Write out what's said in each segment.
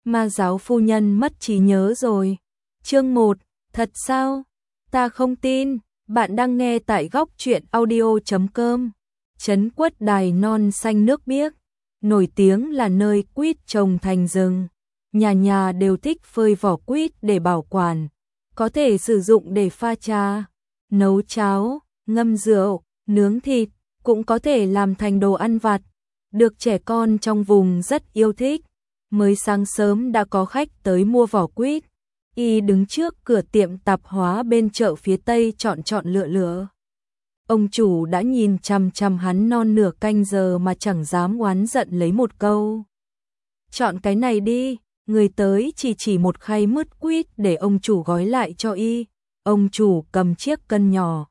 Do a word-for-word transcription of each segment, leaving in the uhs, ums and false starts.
Ma giáo phu nhân mất trí nhớ rồi. Chương một, thật sao? Ta không tin. Bạn đang nghe tại góc truyện audio chấm com. Trấn Quất Đài non xanh nước biếc, nổi tiếng là nơi quýt trồng thành rừng. Nhà nhà đều thích phơi vỏ quýt để bảo quản, có thể sử dụng để pha trà, nấu cháo, ngâm rượu, nướng thịt, cũng có thể làm thành đồ ăn vặt, được trẻ con trong vùng rất yêu thích. Mới sáng sớm đã có khách tới mua vỏ quýt, y đứng trước cửa tiệm tạp hóa bên chợ phía Tây chọn chọn lựa lựa. Ông chủ đã nhìn chằm chằm hắn non nửa canh giờ mà chẳng dám oán giận lấy một câu. Chọn cái này đi, người tới chỉ chỉ một khay mứt quýt để ông chủ gói lại cho y. Ông chủ cầm chiếc cân nhỏ,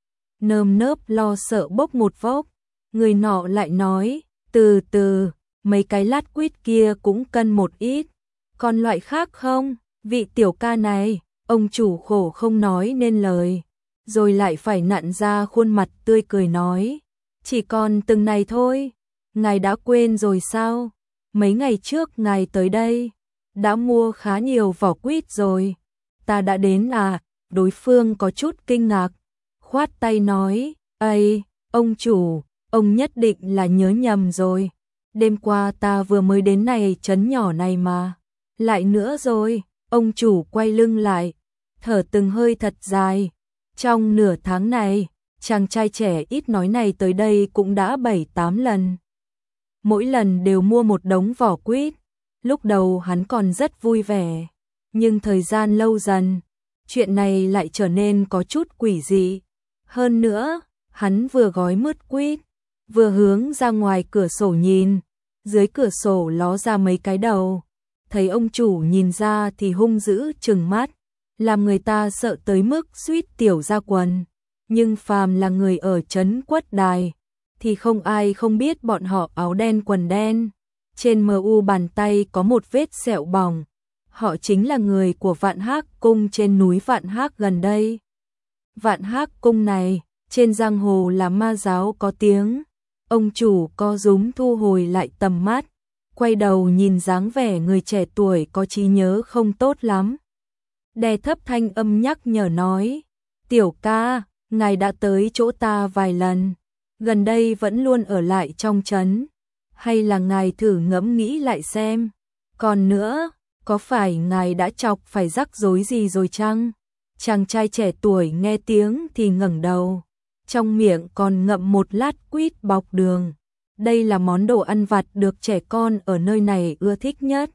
nơm nớp lo sợ bốc một vốc. Người nọ lại nói, từ từ, mấy cái lát quýt kia cũng cân một ít. Còn loại khác không? Vị tiểu ca này, ông chủ khổ không nói nên lời, rồi lại phải nặn ra khuôn mặt tươi cười nói, chỉ còn từng này thôi. Ngài đã quên rồi sao? Mấy ngày trước ngài tới đây, đã mua khá nhiều vỏ quýt rồi. Ta đã đến à? Đối phương có chút kinh ngạc, khoát tay nói, ây, ông chủ, ông nhất định là nhớ nhầm rồi. Đêm qua ta vừa mới đến này trấn nhỏ này mà. Lại nữa rồi, ông chủ quay lưng lại, thở từng hơi thật dài. Trong nửa tháng này, chàng trai trẻ ít nói này tới đây cũng đã bảy tám lần. Mỗi lần đều mua một đống vỏ quýt. Lúc đầu hắn còn rất vui vẻ, nhưng thời gian lâu dần, chuyện này lại trở nên có chút quỷ dị. Hơn nữa, hắn vừa gói mứt quýt, vừa hướng ra ngoài cửa sổ nhìn, dưới cửa sổ ló ra mấy cái đầu. Thấy ông chủ nhìn ra thì hung dữ trừng mắt, làm người ta sợ tới mức suýt tiểu ra quần. Nhưng phàm là người ở trấn Quất Đài, thì không ai không biết bọn họ áo đen quần đen. Trên mờ u bàn tay có một vết sẹo bỏng. Họ chính là người của Vạn Hác Cung trên núi Vạn Hác gần đây. Vạn Hác Cung này, trên giang hồ là ma giáo có tiếng. Ông chủ co rúm thu hồi lại tầm mắt, quay đầu nhìn dáng vẻ người trẻ tuổi có trí nhớ không tốt lắm. Đè thấp thanh âm nhắc nhở nói, tiểu ca, ngài đã tới chỗ ta vài lần, gần đây vẫn luôn ở lại trong trấn. Hay là ngài thử ngẫm nghĩ lại xem. Còn nữa, có phải ngài đã chọc phải rắc rối gì rồi chăng? Chàng trai trẻ tuổi nghe tiếng thì ngẩng đầu, trong miệng còn ngậm một lát quýt bọc đường. Đây là món đồ ăn vặt được trẻ con ở nơi này ưa thích nhất.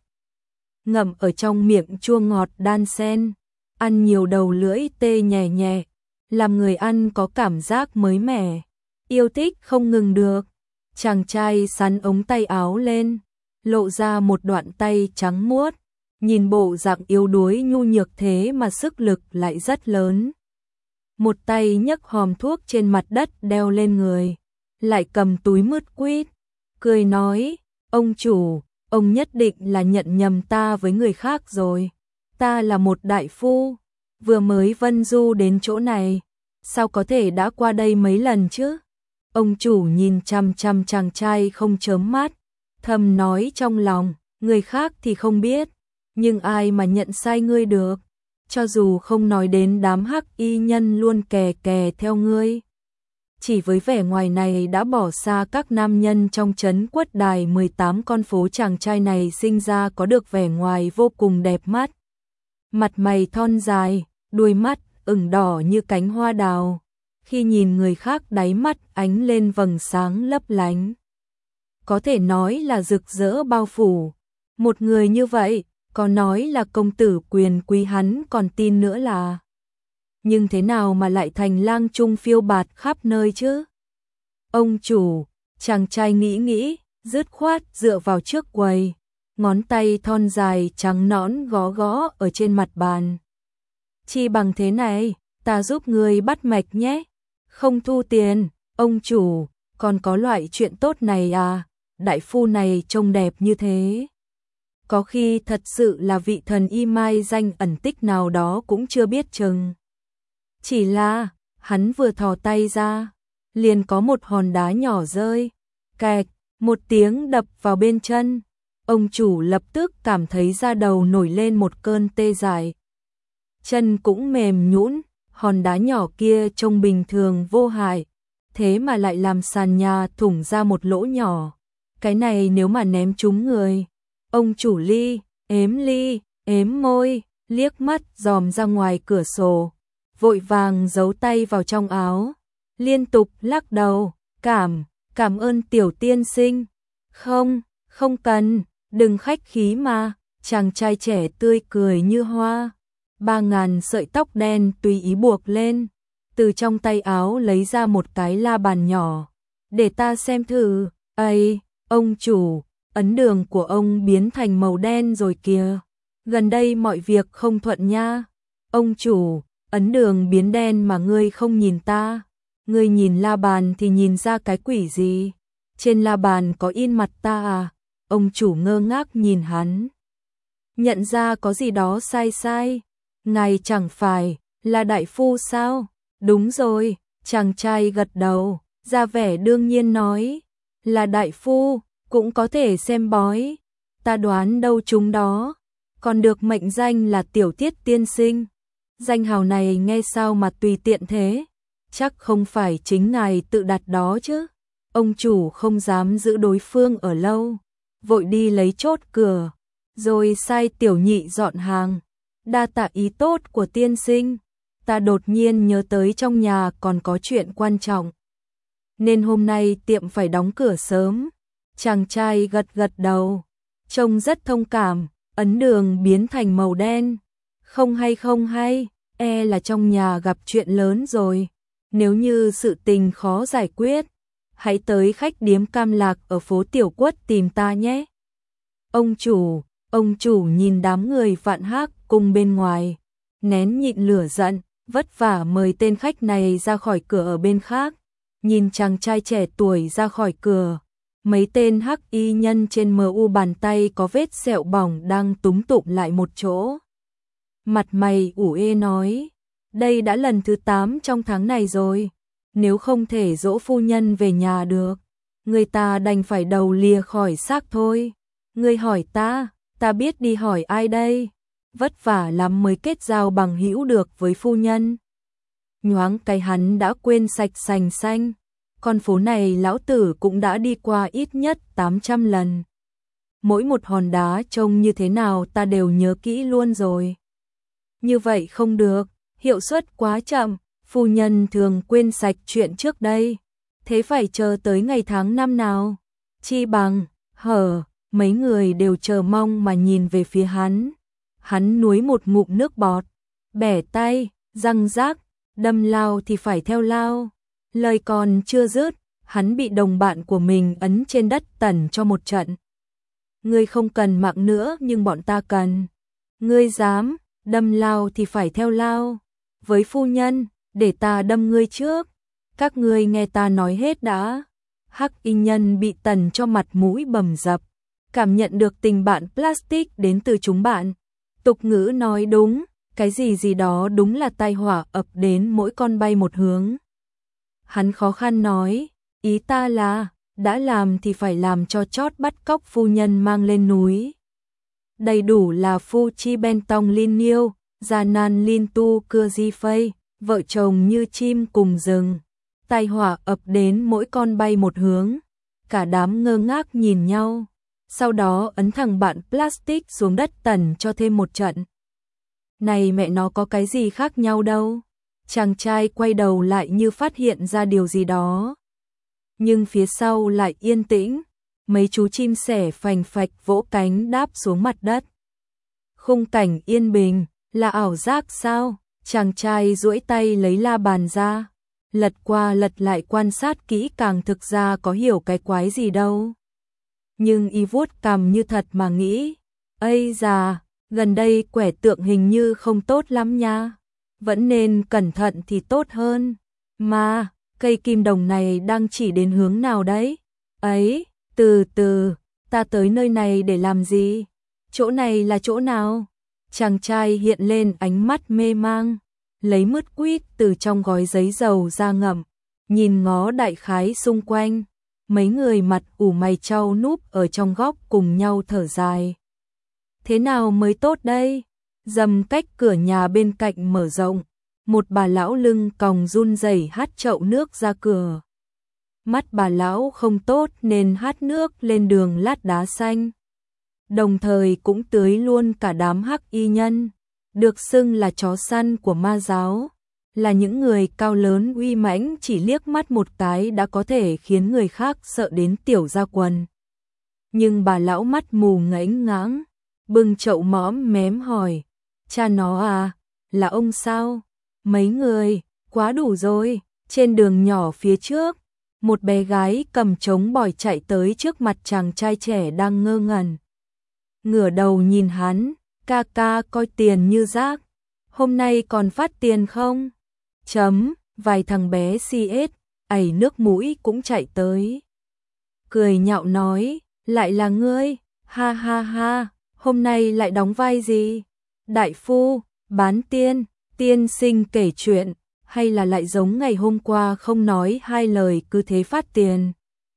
Ngậm ở trong miệng chua ngọt đan xen, ăn nhiều đầu lưỡi tê nhè nhẹ, làm người ăn có cảm giác mới mẻ, yêu thích không ngừng được. Chàng trai sắn ống tay áo lên, lộ ra một đoạn tay trắng muốt, nhìn bộ dạng yếu đuối nhu nhược thế mà sức lực lại rất lớn. Một tay nhấc hòm thuốc trên mặt đất đeo lên người, lại cầm túi mứt quýt, cười nói, ông chủ, ông nhất định là nhận nhầm ta với người khác rồi. Ta là một đại phu, vừa mới vân du đến chỗ này, sao có thể đã qua đây mấy lần chứ? Ông chủ nhìn chăm chăm chàng trai không chớm mắt, thầm nói trong lòng, người khác thì không biết, nhưng ai mà nhận sai ngươi được, cho dù không nói đến đám hắc y nhân luôn kè kè theo ngươi. Chỉ với vẻ ngoài này đã bỏ xa các nam nhân trong trấn Quất Đài mười tám con phố, chàng trai này sinh ra có được vẻ ngoài vô cùng đẹp mắt. Mặt mày thon dài, đuôi mắt ửng đỏ như cánh hoa đào. Khi nhìn người khác đáy mắt ánh lên vầng sáng lấp lánh, có thể nói là rực rỡ bao phủ. Một người như vậy, có nói là công tử quyền quý hắn còn tin nữa là. Nhưng thế nào mà lại thành lang trung phiêu bạt khắp nơi chứ? Ông chủ, chàng trai nghĩ nghĩ, dứt khoát dựa vào trước quầy, ngón tay thon dài trắng nõn gõ gõ ở trên mặt bàn. Chi bằng thế này, ta giúp người bắt mạch nhé. Không thu tiền, ông chủ, còn có loại chuyện tốt này à? Đại phu này trông đẹp như thế, có khi thật sự là vị thần y mai danh ẩn tích nào đó cũng chưa biết chừng. Chỉ là, hắn vừa thò tay ra, liền có một hòn đá nhỏ rơi, kẹt, một tiếng đập vào bên chân. Ông chủ lập tức cảm thấy da đầu nổi lên một cơn tê dại. Chân cũng mềm nhũn, hòn đá nhỏ kia trông bình thường vô hại, thế mà lại làm sàn nhà thủng ra một lỗ nhỏ. Cái này nếu mà ném trúng người. Ông chủ Ly, ếm ly, ếm môi, liếc mắt dòm ra ngoài cửa sổ, vội vàng giấu tay vào trong áo, liên tục lắc đầu, cảm, cảm ơn tiểu tiên sinh. Không, không cần, đừng khách khí mà, chàng trai trẻ tươi cười như hoa. Ba ngàn sợi tóc đen tùy ý buộc lên, từ trong tay áo lấy ra một cái la bàn nhỏ, để ta xem thử. Ây, ông chủ, ấn đường của ông biến thành màu đen rồi kìa, gần đây mọi việc không thuận nha. Ông chủ, ấn đường biến đen mà ngươi không nhìn ta, ngươi nhìn la bàn thì nhìn ra cái quỷ gì, trên la bàn có in mặt ta à? Ông chủ ngơ ngác nhìn hắn, nhận ra có gì đó sai sai. Ngài chẳng phải là đại phu sao? Đúng rồi, chàng trai gật đầu, ra vẻ đương nhiên nói, là đại phu, cũng có thể xem bói. Ta đoán đâu chúng đó, còn được mệnh danh là Tiểu Tiết tiên sinh. Danh hào này nghe sao mà tùy tiện thế, chắc không phải chính ngài tự đặt đó chứ. Ông chủ không dám giữ đối phương ở lâu, vội đi lấy chốt cửa, rồi sai tiểu nhị dọn hàng. Đa tạ ý tốt của tiên sinh, ta đột nhiên nhớ tới trong nhà còn có chuyện quan trọng, nên hôm nay tiệm phải đóng cửa sớm. Chàng trai gật gật đầu, trông rất thông cảm. Ấn đường biến thành màu đen, không hay không hay, e là trong nhà gặp chuyện lớn rồi. Nếu như sự tình khó giải quyết, hãy tới khách điếm Cam Lạc ở phố Tiểu Quất tìm ta nhé. Ông chủ, ông chủ nhìn đám người Vạn Hác cùng bên ngoài, nén nhịn lửa giận, vất vả mời tên khách này ra khỏi cửa ở bên khác. Nhìn chàng trai trẻ tuổi ra khỏi cửa, mấy tên hắc y nhân trên mờ u bàn tay có vết sẹo bỏng đang túm tụm lại một chỗ. Mặt mày ủ ê nói, đây đã lần thứ tám trong tháng này rồi, nếu không thể dỗ phu nhân về nhà được, người ta đành phải đầu lìa khỏi xác thôi. Ngươi hỏi ta, ta biết đi hỏi ai đây? Vất vả lắm mới kết giao bằng hữu được với phu nhân. Nhoáng cái hắn đã quên sạch sành xanh, con phố này lão tử cũng đã đi qua ít nhất tám trăm lần. Mỗi một hòn đá trông như thế nào ta đều nhớ kỹ luôn rồi. Như vậy không được, hiệu suất quá chậm, phu nhân thường quên sạch chuyện trước đây. Thế phải chờ tới ngày tháng năm nào? Chi bằng, hở, mấy người đều chờ mong mà nhìn về phía hắn. Hắn nuối một ngụm nước bọt, bẻ tay, răng rác, đâm lao thì phải theo lao. Lời còn chưa dứt, hắn bị đồng bạn của mình ấn trên đất tẩn cho một trận. Ngươi không cần mạng nữa nhưng bọn ta cần. Ngươi dám, đâm lao thì phải theo lao. Với phu nhân, để ta đâm ngươi trước. Các ngươi nghe ta nói hết đã. Hắc y nhân bị tẩn cho mặt mũi bầm dập, cảm nhận được tình bạn plastic đến từ chúng bạn. Tục ngữ nói đúng, cái gì gì đó đúng là tai họa ập đến mỗi con bay một hướng. Hắn khó khăn nói, ý ta là, đã làm thì phải làm cho chót bắt cóc phu nhân mang lên núi. Đầy đủ là phu chi ben tong linh niêu, già nan linh tu cưa di phây, vợ chồng như chim cùng rừng. Tai họa ập đến mỗi con bay một hướng. Cả đám ngơ ngác nhìn nhau, sau đó ấn thẳng bạn plastic xuống đất tẩn cho thêm một trận. Này mẹ nó có cái gì khác nhau đâu. Chàng trai quay đầu lại như phát hiện ra điều gì đó. Nhưng phía sau lại yên tĩnh, mấy chú chim sẻ phành phạch vỗ cánh đáp xuống mặt đất. Khung cảnh yên bình, là ảo giác sao? Chàng trai duỗi tay lấy la bàn ra, lật qua lật lại quan sát kỹ càng, thực ra có hiểu cái quái gì đâu. Nhưng y vuốt cằm như thật mà nghĩ, ây già, gần đây quẻ tượng hình như không tốt lắm nha. Vẫn nên cẩn thận thì tốt hơn. Mà, cây kim đồng này đang chỉ đến hướng nào đấy? Ấy, từ từ, ta tới nơi này để làm gì? Chỗ này là chỗ nào? Chàng trai hiện lên ánh mắt mê mang, lấy mứt quýt từ trong gói giấy dầu ra ngậm, nhìn ngó đại khái xung quanh. mấy người mặt ủ mày chau núp ở trong góc cùng nhau thở dài. Thế nào mới tốt đây? Dầm cách cửa nhà bên cạnh mở rộng, một bà lão lưng còng run rẩy hắt chậu nước ra cửa. Mắt bà lão không tốt nên hắt nước lên đường lát đá xanh. Đồng thời cũng tưới luôn cả đám hắc y nhân, được xưng là chó săn của ma giáo, là những người cao lớn uy mãnh chỉ liếc mắt một cái đã có thể khiến người khác sợ đến tiểu ra quần. Nhưng bà lão mắt mù ngẫnh ngãng, bưng chậu mõm mém hỏi, cha nó à, là ông sao? Mấy người, quá đủ rồi. Trên đường nhỏ phía trước, một bé gái cầm trống bỏi chạy tới trước mặt chàng trai trẻ đang ngơ ngẩn. Ngửa đầu nhìn hắn, ca ca coi tiền như rác, hôm nay còn phát tiền không? Chấm, vài thằng bé xê ét, ẩy nước mũi cũng chạy tới. Cười nhạo nói, lại là ngươi, ha ha ha, hôm nay lại đóng vai gì? Đại phu, bán tiên, tiên sinh kể chuyện, hay là lại giống ngày hôm qua không nói hai lời cứ thế phát tiền?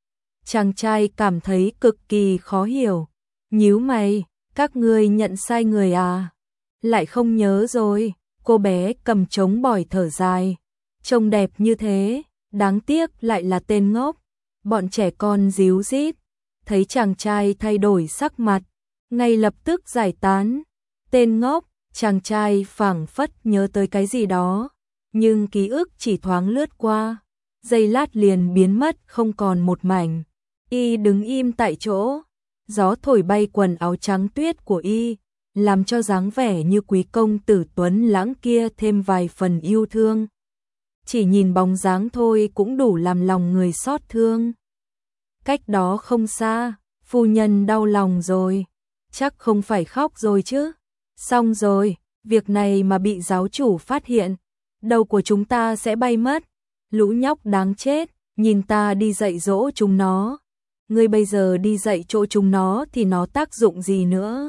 Chàng trai cảm thấy cực kỳ khó hiểu, nhíu mày, các ngươi nhận sai người à? Lại không nhớ rồi, cô bé cầm trống bỏi thở dài, trông đẹp như thế, đáng tiếc lại là tên ngốc. Bọn trẻ con díu dít, thấy chàng trai thay đổi sắc mặt, ngay lập tức giải tán. Tên ngốc, chàng trai phảng phất nhớ tới cái gì đó, nhưng ký ức chỉ thoáng lướt qua, giây lát liền biến mất không còn một mảnh. Y đứng im tại chỗ, gió thổi bay quần áo trắng tuyết của y, làm cho dáng vẻ như quý công tử tuấn lãng kia thêm vài phần yêu thương. Chỉ nhìn bóng dáng thôi cũng đủ làm lòng người xót thương. Cách đó không xa, phu nhân đau lòng rồi, chắc không phải khóc rồi chứ. Xong rồi, việc này mà bị giáo chủ phát hiện, đầu của chúng ta sẽ bay mất. Lũ nhóc đáng chết, nhìn ta đi dạy dỗ chúng nó. Ngươi bây giờ đi dạy chỗ chúng nó thì nó tác dụng gì nữa?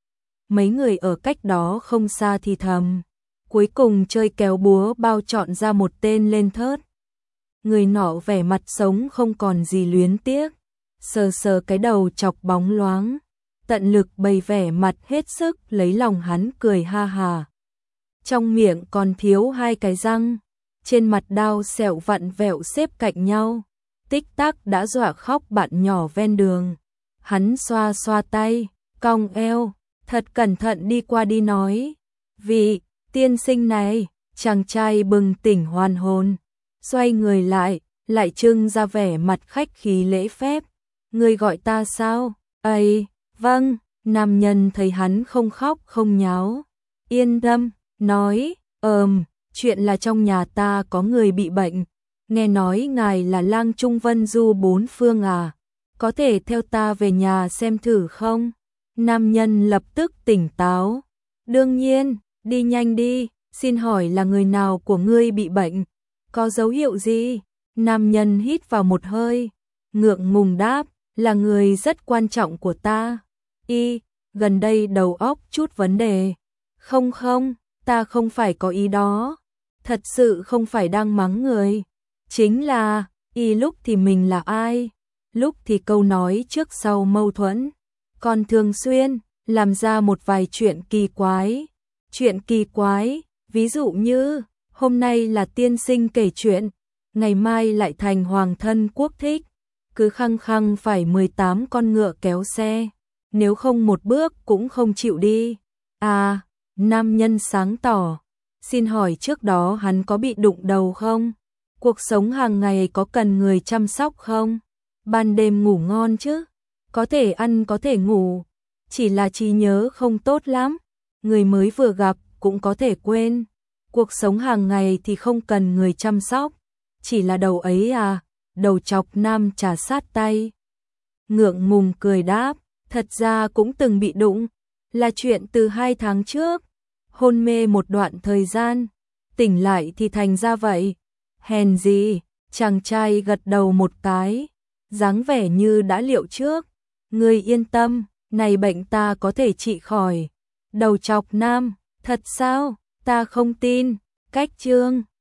Mấy người ở cách đó không xa thì thầm. Cuối cùng chơi kéo búa bao chọn ra một tên lên thớt. Người nọ vẻ mặt sống không còn gì luyến tiếc, sờ sờ cái đầu chọc bóng loáng, tận lực bày vẻ mặt hết sức lấy lòng hắn cười ha hà. Trong miệng còn thiếu hai cái răng, trên mặt đao sẹo vặn vẹo xếp cạnh nhau, tích tắc đã dọa khóc bạn nhỏ ven đường. Hắn xoa xoa tay, cong eo, thật cẩn thận đi qua đi nói, vị tiên sinh này. Chàng trai bừng tỉnh hoàn hồn, xoay người lại, lại trưng ra vẻ mặt khách khí lễ phép. Người gọi ta sao? Ây, vâng. Nam nhân thấy hắn không khóc không nháo, yên tâm, nói, ờm, chuyện là trong nhà ta có người bị bệnh, nghe nói ngài là lang trung vân du bốn phương à, có thể theo ta về nhà xem thử không? Nam nhân lập tức tỉnh táo, đương nhiên, đi nhanh đi, xin hỏi là người nào của ngươi bị bệnh, có dấu hiệu gì? Nam nhân hít vào một hơi, ngượng ngùng đáp, là người rất quan trọng của ta. Y, gần đây đầu óc chút vấn đề. Không không, ta không phải có ý đó. Thật sự không phải đang mắng người. Chính là, y lúc thì mình là ai? Lúc thì câu nói trước sau mâu thuẫn. Còn thường xuyên, làm ra một vài chuyện kỳ quái. Chuyện kỳ quái, ví dụ như, hôm nay là tiên sinh kể chuyện, ngày mai lại thành hoàng thân quốc thích. Cứ khăng khăng phải mười tám con ngựa kéo xe. Nếu không một bước cũng không chịu đi. À, nam nhân sáng tỏ. Xin hỏi trước đó hắn có bị đụng đầu không? Cuộc sống hàng ngày có cần người chăm sóc không? Ban đêm ngủ ngon chứ? Có thể ăn có thể ngủ. Chỉ là trí nhớ không tốt lắm. Người mới vừa gặp cũng có thể quên. Cuộc sống hàng ngày thì không cần người chăm sóc. Chỉ là đầu ấy à? Đầu chọc nam trà sát tay. Ngượng ngùng cười đáp. Thật ra cũng từng bị đụng, là chuyện từ hai tháng trước, hôn mê một đoạn thời gian, tỉnh lại thì thành ra vậy. Hèn gì, chàng trai gật đầu một cái, dáng vẻ như đã liệu trước. Ngươi yên tâm, này bệnh ta có thể trị khỏi. Đầu chọc nam, thật sao, ta không tin. Cách chương